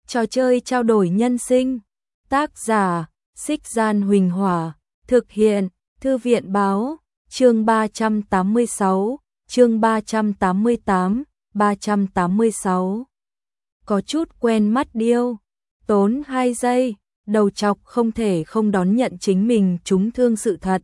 Trò chơi trao đổi nhân sinh. Tác giả: Xích Gian Huỳnh Hỏa. Thực hiện: Thư viện báo. Chương 386, chương 388, 386. Có chút quen mắt điêu. Tốn 2 giây, đầu chọc không thể không đón nhận chính mình trúng thương sự thật.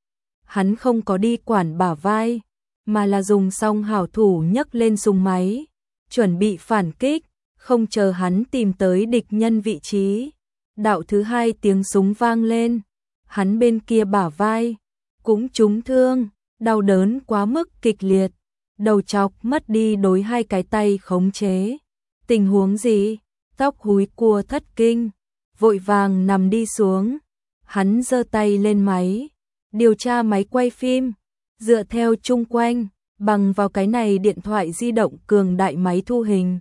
Hắn không có đi quản bả vai, mà là dùng xong hảo thủ nhấc lên súng máy, chuẩn bị phản kích, không chờ hắn tìm tới địch nhân vị trí. Đạo thứ 2 tiếng súng vang lên, hắn bên kia bả vai cũng trúng thương, đau đớn quá mức kịch liệt, đầu chọc mất đi đối 2 cái tay khống chế. Tình huống gì? Tóc húi cua thất kinh, vội vàng nằm đi xuống. Hắn giơ tay lên máy, điều tra máy quay phim, dựa theo chung quanh, bằng vào cái này điện thoại di động cường đại máy thu hình.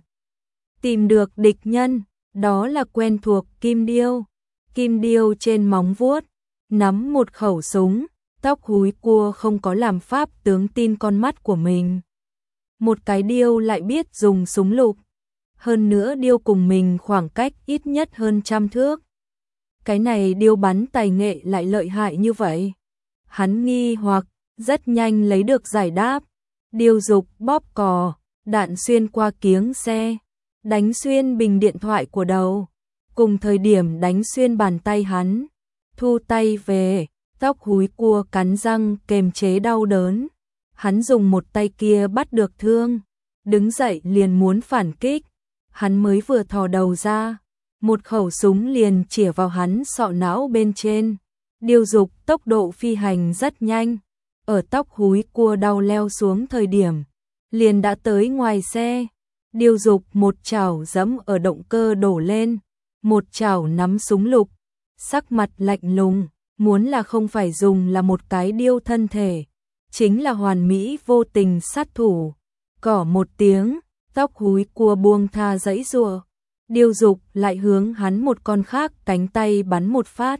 Tìm được địch nhân, đó là quen thuộc Kim Điêu. Kim Điêu trên móng vuốt, nắm một khẩu súng, tóc húi cua không có làm pháp tướng tin con mắt của mình. Một cái điêu lại biết dùng súng lục. Hơn nữa điêu cùng mình khoảng cách ít nhất hơn 100 thước. Cái này điêu bắn tài nghệ lại lợi hại như vậy. Hắn nghi hoặc, rất nhanh lấy được giải đáp. Điêu dục bóp cò, đạn xuyên qua kiếng xe, đánh xuyên bình điện thoại của đầu. Cùng thời điểm đánh xuyên bàn tay hắn. Thu tay về, tóc húi cua cắn răng kềm chế đau đớn. Hắn dùng một tay kia bắt được thương, đứng dậy liền muốn phản kích. Hắn mới vừa thò đầu ra, một khẩu súng liền chĩa vào hắn sọ não bên trên. Điêu dục tốc độ phi hành rất nhanh, ở tóc húi cua đau leo xuống thời điểm, liền đã tới ngoài xe. Điêu dục một chảo giẫm ở động cơ đổ lên, một chảo nắm súng lục, sắc mặt lạnh lùng, muốn là không phải dùng là một cái điêu thân thể, chính là hoàn mỹ vô tình sát thủ. Cỏ một tiếng, tóc húi cua buông tha giãy giụa, điêu dục lại hướng hắn một con khác cánh tay bắn một phát,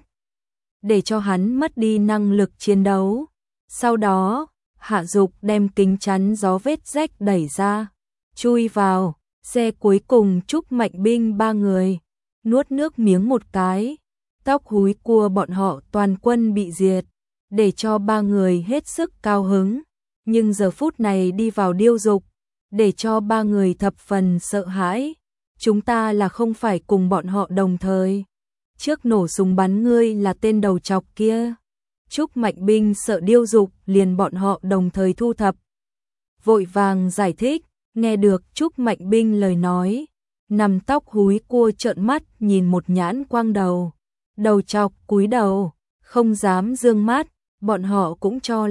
để cho hắn mất đi năng lực chiến đấu. Sau đó, hạ dục đem kính chắn gió vết rách đẩy ra, chui vào, xe cuối cùng Trúc Mạnh Binh 3 người, nuốt nước miếng một cái, tóc húi cua bọn họ toàn quân bị diệt, để cho 3 người hết sức cao hứng, nhưng giờ phút này đi vào điêu dục, để cho 3 người thập phần sợ hãi. Chúng ta là không phải cùng bọn họ đồng thời. Trước nổ súng bắn ngươi là tên đầu chọc kia. Trúc Mạnh Binh sợ điêu dục liền bọn họ đồng thời thu thập. Vội vàng giải thích, nghe được Trúc Mạnh Binh lời nói. Nằm tóc húi cua trợn mắt nhìn một nhãn quang đầu. Đầu chọc cúi đầu, không dám dương mắt, bọn họ cũng cho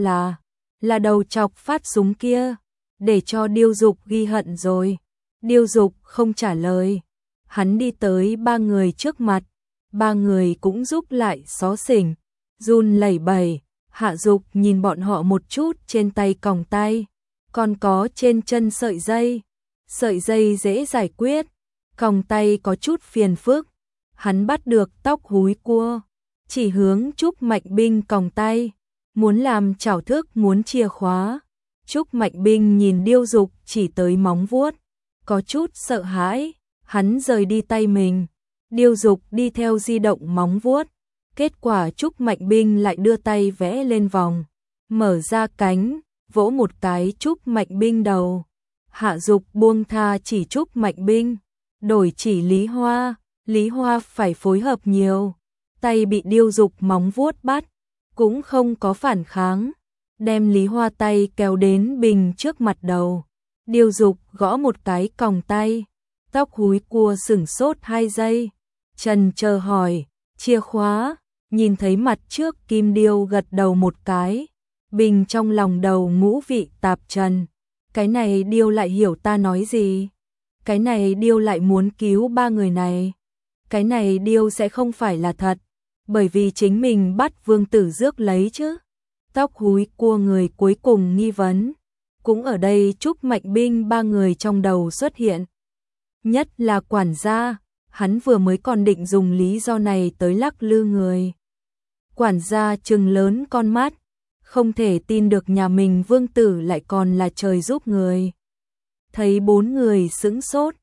là đầu chọc phát súng kia. Để cho điêu dục ghi hận rồi. Điêu dục không trả lời. Hắn đi tới 3 người trước mặt. 3 người cũng giúp lại xó xỉnh, run lẩy bẩy. Hạ dục nhìn bọn họ một chút trên tay còng tay, còn có trên chân sợi dây. Sợi dây dễ giải quyết, còng tay có chút phiền phức. Hắn bắt được tóc húi cua, chỉ hướng Trúc Mạnh Binh còng tay, muốn làm chảo thức muốn chìa khóa. Trúc Mạnh Binh nhìn điêu dục chỉ tới móng vuốt, có chút sợ hãi, hắn rời đi tay mình. Điêu dục đi theo di động móng vuốt, kết quả Trúc Mạnh Binh lại đưa tay vẽ lên vòng, mở ra cánh, vỗ một cái Trúc Mạnh Binh đầu. Hạ dục buông tha chỉ Trúc Mạnh Binh, đổi chỉ Lý Hoa. Lý Hoa phải phối hợp nhiều, tay bị điêu dục móng vuốt bắt, cũng không có phản kháng. Đem Lý Hoa tay kéo đến bình trước mặt đầu. Điêu dục gõ một cái còng tay. Tóc húi cua sửng sốt 2 giây. Trần chờ hỏi, chìa khóa. Nhìn thấy mặt trước Kim Điêu gật đầu một cái. Bình trong lòng đầu ngũ vị tạp trần. Cái này Điêu lại hiểu ta nói gì? Cái này Điêu lại muốn cứu 3 người này. Cái này Điêu sẽ không phải là thật, bởi vì chính mình bắt Vương Tử rước lấy chứ. Tóc húi cua người cuối cùng nghi vấn. Cũng ở đây Trúc Mạnh Binh 3 người trong đầu xuất hiện. Nhất là quản gia, hắn vừa mới còn định dùng lý do này tới lắc lư người. Quản gia trừng lớn con mắt, không thể tin được nhà mình Vương Tử lại còn là trời giúp người. Thấy 4 người sững sốt,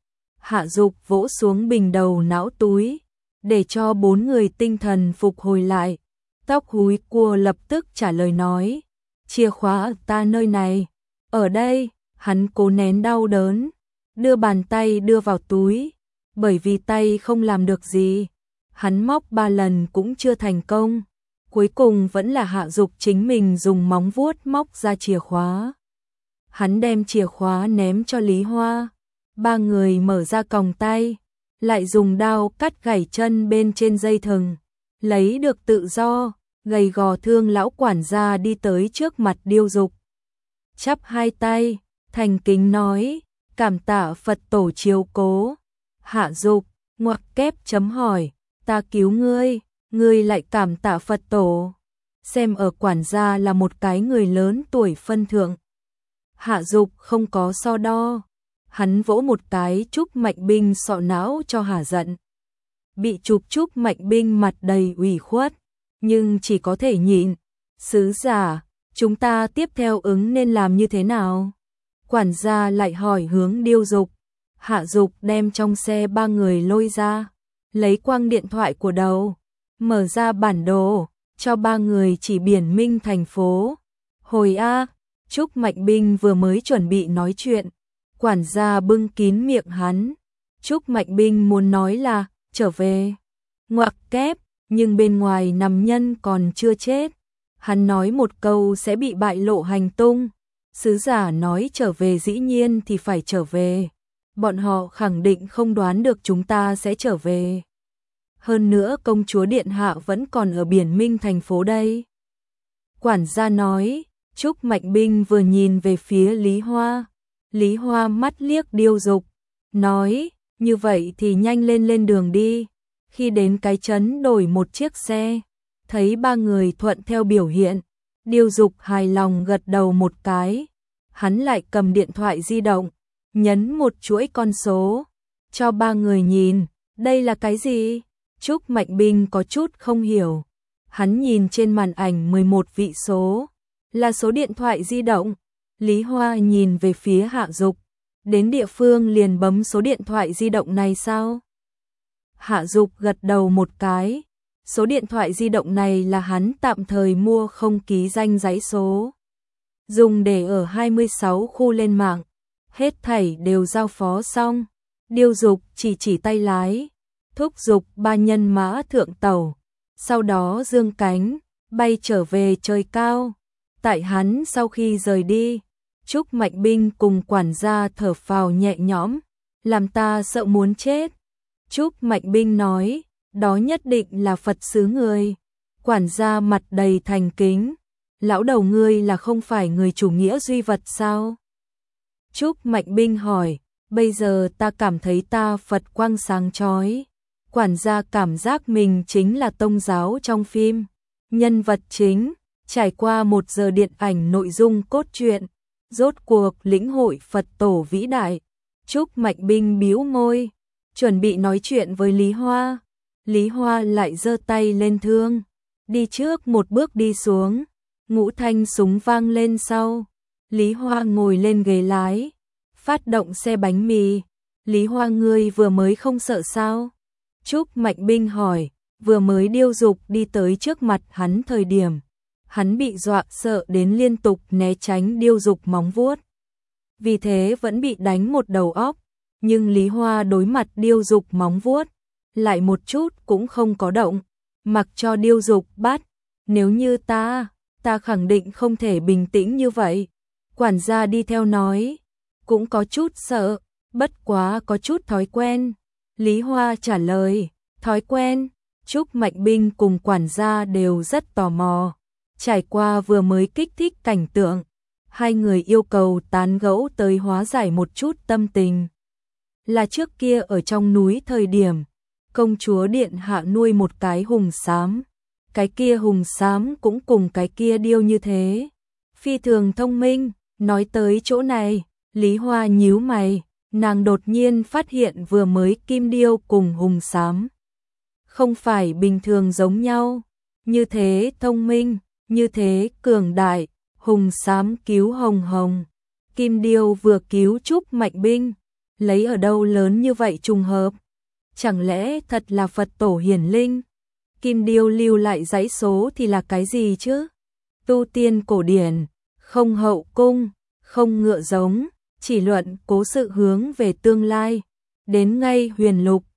Hạ Dục vỗ xuống bình đầu não túi, để cho 4 người tinh thần phục hồi lại. Tóc húi cua lập tức trả lời nói, chìa khóa ta nơi này, ở đây. Hắn cố nén đau đớn, đưa bàn tay đưa vào túi, bởi vì tay không làm được gì. Hắn móc 3 lần cũng chưa thành công, cuối cùng vẫn là Hạ Dục chính mình dùng móng vuốt móc ra chìa khóa. Hắn đem chìa khóa ném cho Lý Hoa, 3 người mở ra còng tay, lại dùng đao cắt gãy chân bên trên dây thừng, lấy được tự do. Gầy gò Thương lão quản gia đi tới trước mặt Điêu Dục, chắp hai tay, thành kính nói, cảm tạ Phật tổ chiếu cố. Hạ Dục ngoặc kép chấm hỏi, ta cứu ngươi, ngươi lại cảm tạ Phật tổ. Xem ở quản gia là một cái người lớn tuổi phân thượng. Hạ Dục không có so đo, hắn vỗ một cái Trúc Mạnh Binh sọ não cho hả giận. Bị chụp Trúc Mạnh Binh mặt đầy ủy khuất, nhưng chỉ có thể nhịn. Sứ giả, chúng ta tiếp theo ứng nên làm như thế nào? Quản gia lại hỏi hướng Điêu Dục. Hạ Dục đem trong xe 3 người lôi ra, lấy quang điện thoại của đầu, mở ra bản đồ, cho 3 người chỉ biển minh thành phố. Hồi A, Trúc Mạnh Binh vừa mới chuẩn bị nói chuyện, quản gia bưng kín miệng hắn. Trúc Mạnh Binh muốn nói là trở về, ngoặc kép, nhưng bên ngoài nằm nhân còn chưa chết. Hắn nói một câu sẽ bị bại lộ hành tung. Sứ giả nói trở về dĩ nhiên thì phải trở về. Bọn họ khẳng định không đoán được chúng ta sẽ trở về. Hơn nữa công chúa điện hạ vẫn còn ở biển Minh thành phố đây. Quản gia nói. Trúc Mạnh Binh vừa nhìn về phía Lý Hoa. Lý Hoa mắt liếc Điêu Dục, nói, như vậy thì nhanh lên đường đi. Khi đến cái trấn đổi một chiếc xe, thấy 3 người thuận theo biểu hiện, Điêu Dục hài lòng gật đầu một cái. Hắn lại cầm điện thoại di động, nhấn một chuỗi con số, cho 3 người nhìn, đây là cái gì? Trúc Mạnh Binh có chút không hiểu. Hắn nhìn trên màn ảnh 11 vị số, là số điện thoại di động. Lý Hoa nhìn về phía Hạ Dục, đến địa phương liền bấm số điện thoại di động này sao? Hạ Dục gật đầu một cái, số điện thoại di động này là hắn tạm thời mua không ký danh giấy số, dùng để ở 26 khu lên mạng, hết thảy đều giao phó xong. Điêu Dục chỉ tay lái, thúc giục 3 nhân mã thượng tàu, sau đó dương cánh, bay trở về trời cao. Tại hắn sau khi rời đi, Trúc Mạnh Binh cùng quản gia thở phào nhẹ nhõm, làm ta sợ muốn chết. Trúc Mạnh Binh nói, đó nhất định là Phật xứ người. Quản gia mặt đầy thành kính, lão đầu ngươi là không phải người chủ nghĩa duy vật sao? Trúc Mạnh Binh hỏi, bây giờ ta cảm thấy ta Phật quang sáng chói. Quản gia cảm giác mình chính là tông giáo trong phim, nhân vật chính, trải qua 1 giờ điện ảnh nội dung cốt truyện, rốt cuộc lĩnh hội Phật tổ vĩ đại. Trúc Mạnh Binh bĩu môi, chuẩn bị nói chuyện với Lý Hoa. Lý Hoa lại giơ tay lên thương, đi trước một bước đi xuống, ngũ thanh súng vang lên sau. Lý Hoa ngồi lên ghế lái, phát động xe bánh mì. Lý Hoa ngươi vừa mới không sợ sao? Trúc Mạnh Binh hỏi. Vừa mới Điêu Dục đi tới trước mặt hắn thời điểm, hắn bị dọa sợ đến liên tục né tránh Điêu Dục móng vuốt, vì thế vẫn bị đánh một đầu óc. Nhưng Lý Hoa đối mặt Điêu Dục móng vuốt, lại một chút cũng không có động, mặc cho Điêu Dục bắt. Nếu như ta khẳng định không thể bình tĩnh như vậy. Quản gia đi theo nói, cũng có chút sợ, bất quá có chút thói quen. Lý Hoa trả lời, thói quen. Trúc Mạnh Binh cùng quản gia đều rất tò mò. Trải qua vừa mới kích thích cảnh tượng, hai người yêu cầu tán gẫu tới hóa giải một chút tâm tình. Là trước kia ở trong núi thời điểm, công chúa điện hạ nuôi một cái hùng xám. Cái kia hùng xám cũng cùng cái kia điêu như thế, phi thường thông minh. Nói tới chỗ này, Lý Hoa nhíu mày, nàng đột nhiên phát hiện vừa mới kim điêu cùng hùng xám không phải bình thường giống nhau, như thế thông minh, như thế cường đại. Hùng xám cứu Hồng Hồng, kim điêu vừa cứu Trúc Mạnh Binh, lấy ở đâu lớn như vậy trùng hợp? Chẳng lẽ thật là Phật tổ hiển linh? Kim Điêu lưu lại dãy số thì là cái gì chứ? Tu tiên cổ điển, không hậu cung, không ngựa giống, chỉ luận cố sự hướng về tương lai. Đến ngay huyền lục,